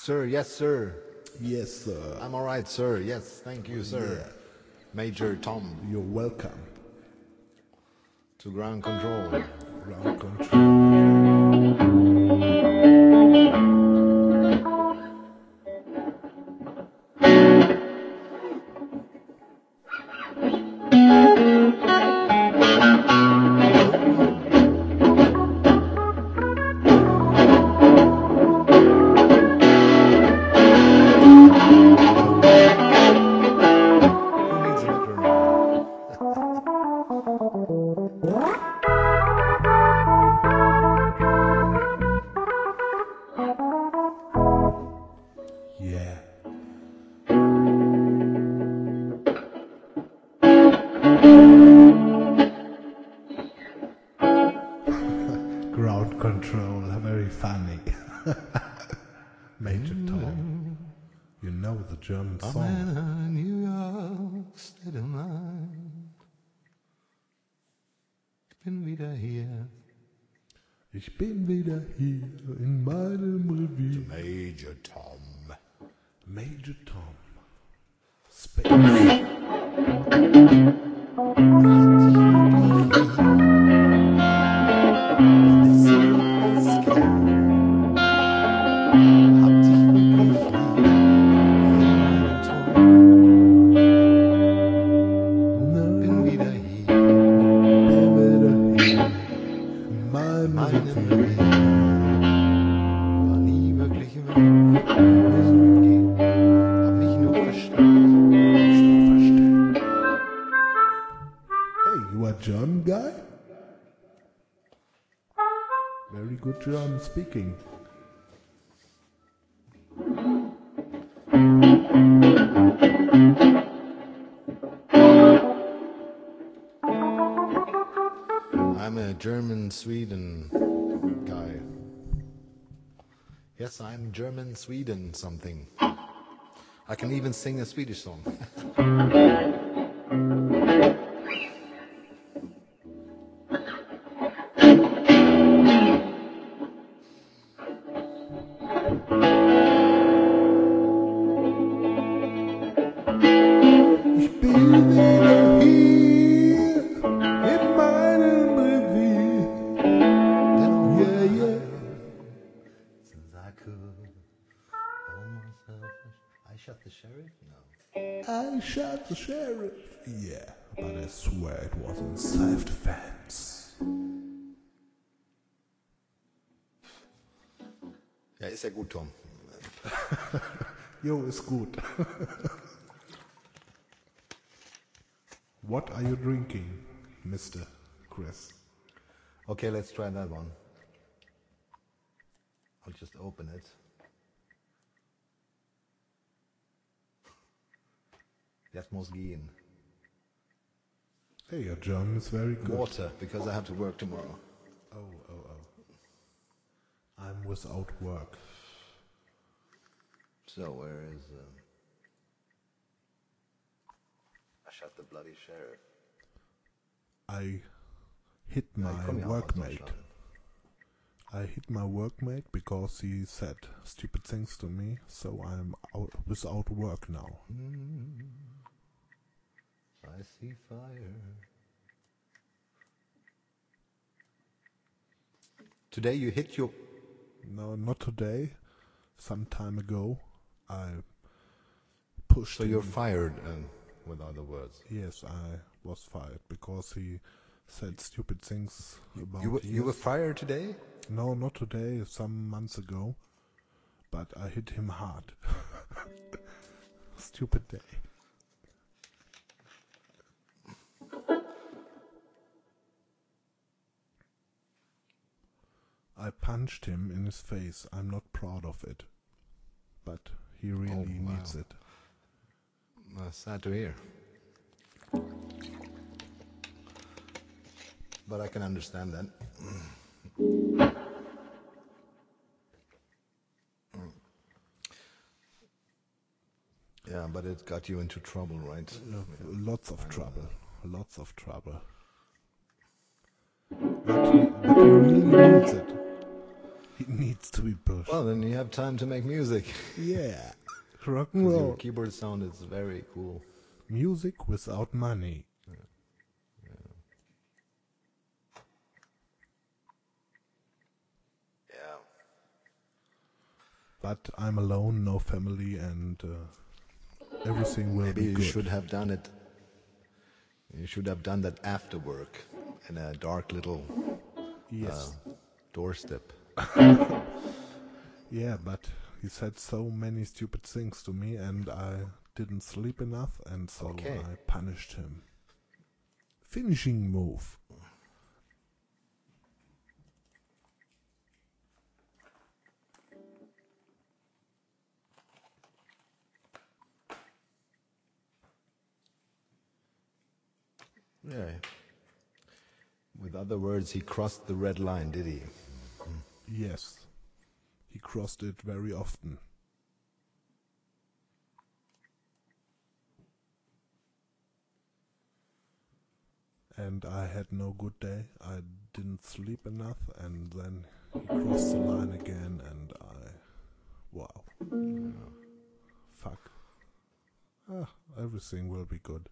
Sir, yes, sir. Yes, sir. I'm all right, sir. Yes, thank you, sir. Yeah. Major Tom You're welcome. to ground control. Ground control. Who needs a metronome? Yeah. Ground control, very funny. Major Tom. You know the German song. New York State of Mind. Ich bin wieder hier. Ich bin wieder hier in meinem Revier. Major Tom. Major Tom. Space. Bin wieder hier. Bin wieder hier in meinem Revier. War nie wirklich im Weg. Hab mich nur verstellt. Hey, you are German guy? Very good German speaking. I'm a German Sweden guy. Yes, I'm German Sweden something. I can even sing a Swedish song. Ich bin wieder hier in meinem Revier. Yeah, yeah. Since I could hold myself. I shot the sheriff? No. I shot the sheriff. Yeah, but I swear it was in self-defense. Ja, ist ja gut, Tom. Jo, ist gut. What are you drinking, Mr. Chris? Okay, let's try that one. I'll just open it. Das muss gehen. Hey, your German is very good. Water, because I have to work tomorrow. Oh. I'm without work. So, where is... I shot the bloody sheriff. I hit Ja, my ich komm ja auch aus workmate. Deutschland. I hit my workmate because he said stupid things to me, so I'm without work now. I see fire. Today you hit your... No, not today. Some time ago, I pushed So him. you're fired, with other words. Yes, I was fired because he said stupid things about You were fired today? No, not today, some months ago. But I hit him hard. Stupid day. I punched him in his face. I'm not proud of it. But he really wow. needs it. Sad to hear. But I can understand that. Yeah, but it got you into trouble, right? Lots of trouble. Lots of trouble. But he really needs it. He needs to be pushed. Well, then you have time to make music. Yeah, rock and 'Cause your roll. keyboard sound is very cool. Music without money. Yeah. But I'm alone, no family, and everything will Maybe be you good. should have done it. You should have done that after work in a dark little Yes. doorstep. Yeah, but he said so many stupid things to me, and I didn't sleep enough, and so Okay. I punished him. Finishing move. Yeah. With other words, he crossed the red line, did he? Yes. He crossed it very often. And I had no good day. I didn't sleep enough, and then he crossed the line again, and wow. Fuck. Everything will be good.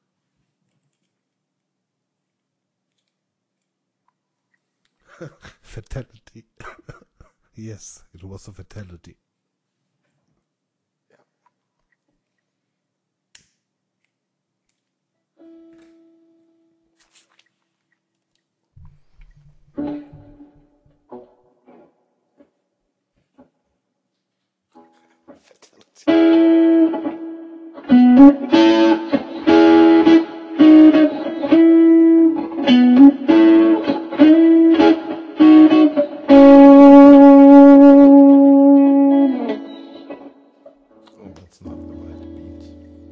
Fatality. Yes, it was a fatality. Oh, that's not the right beat.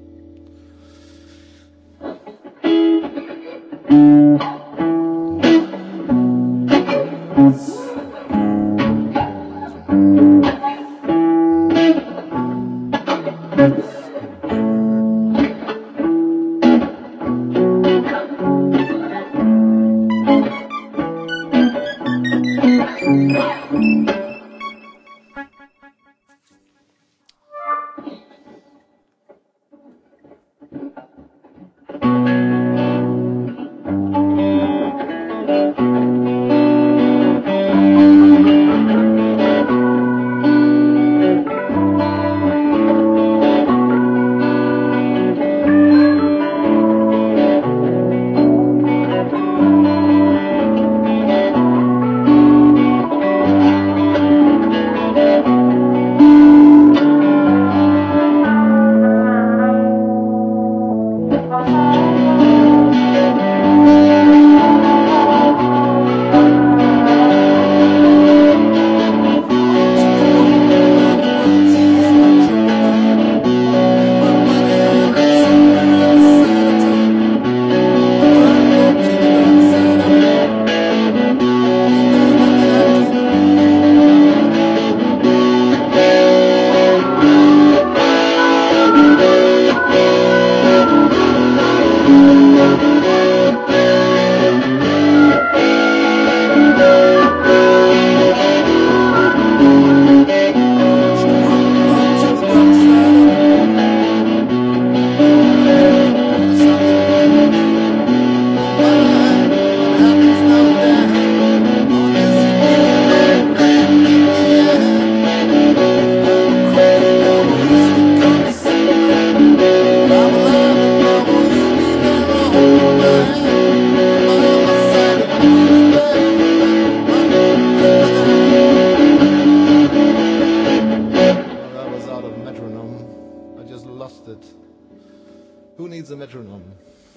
Who needs a metronome?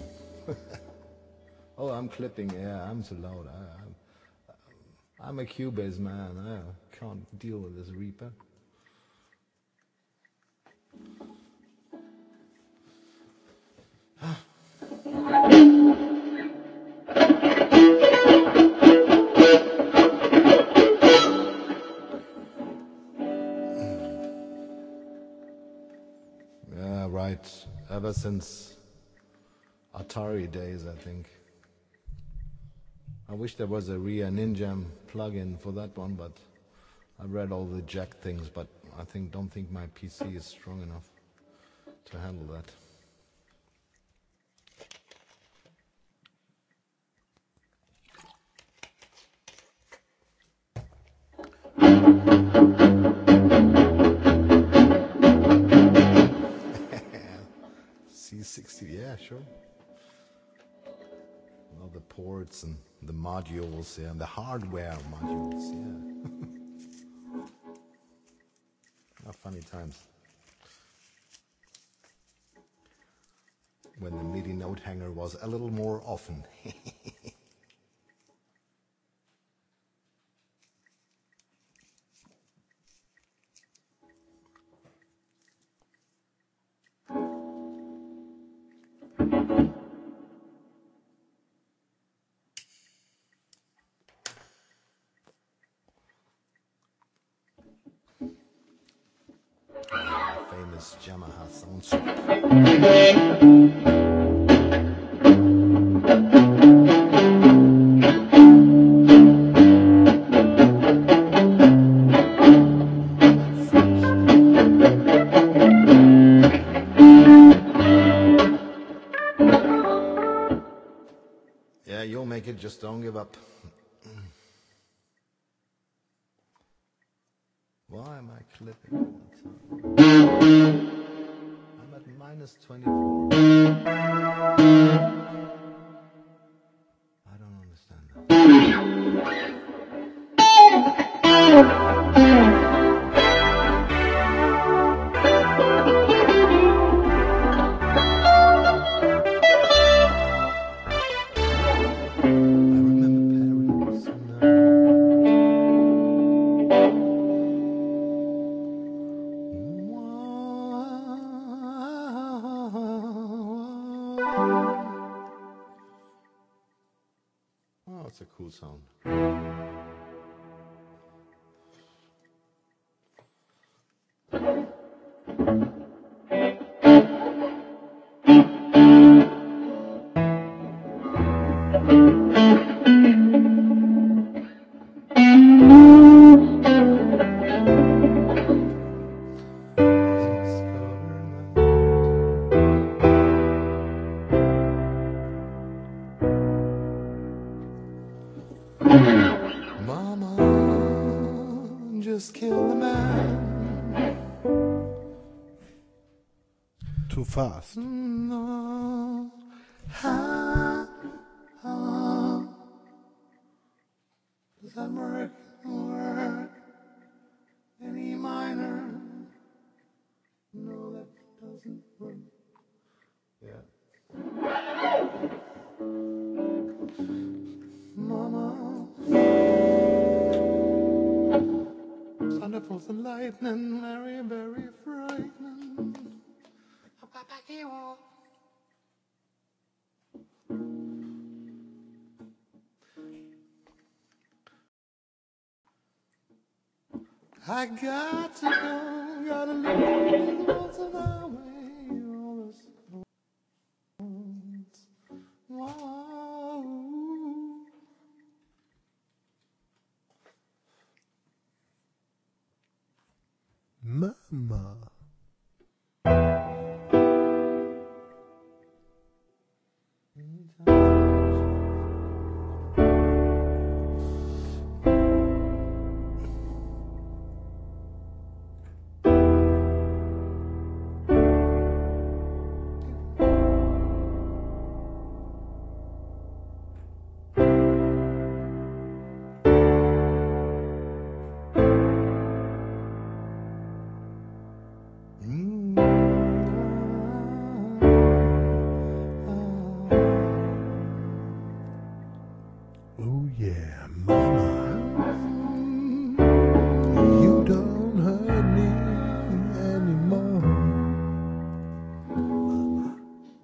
Oh, I'm clipping. Yeah, I'm too loud. I'm a Cubase man. I can't deal with this Reaper. Yeah, right. Ever since Atari days, I think. I wish there was a Ria Ninja plugin for that one, but I read all the jack things, but I don't think my PC is strong enough to handle that. C60, yeah, sure. Well, the ports and the modules, yeah, and the hardware modules, yeah. Oh, funny times. When the MIDI note hanger was a little more often. Famous Yamaha sound. Yeah, you'll make it, just don't give up. Why am I clipping? I'm at -24. I don't understand that. I remember Paris and oh, it's a cool sound. Mama, just kill the man. Too fast. No. Does that work? Any minor? No, that doesn't work. Yeah. Mama, thunderbolts and lightning, very, very frightening. I got to go, gotta leave once an hour. Mama. Oh yeah, mama, you don't hurt me anymore. Mama.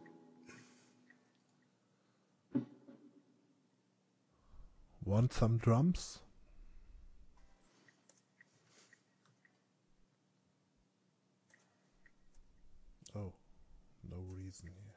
Want some drums? Oh, no reason here.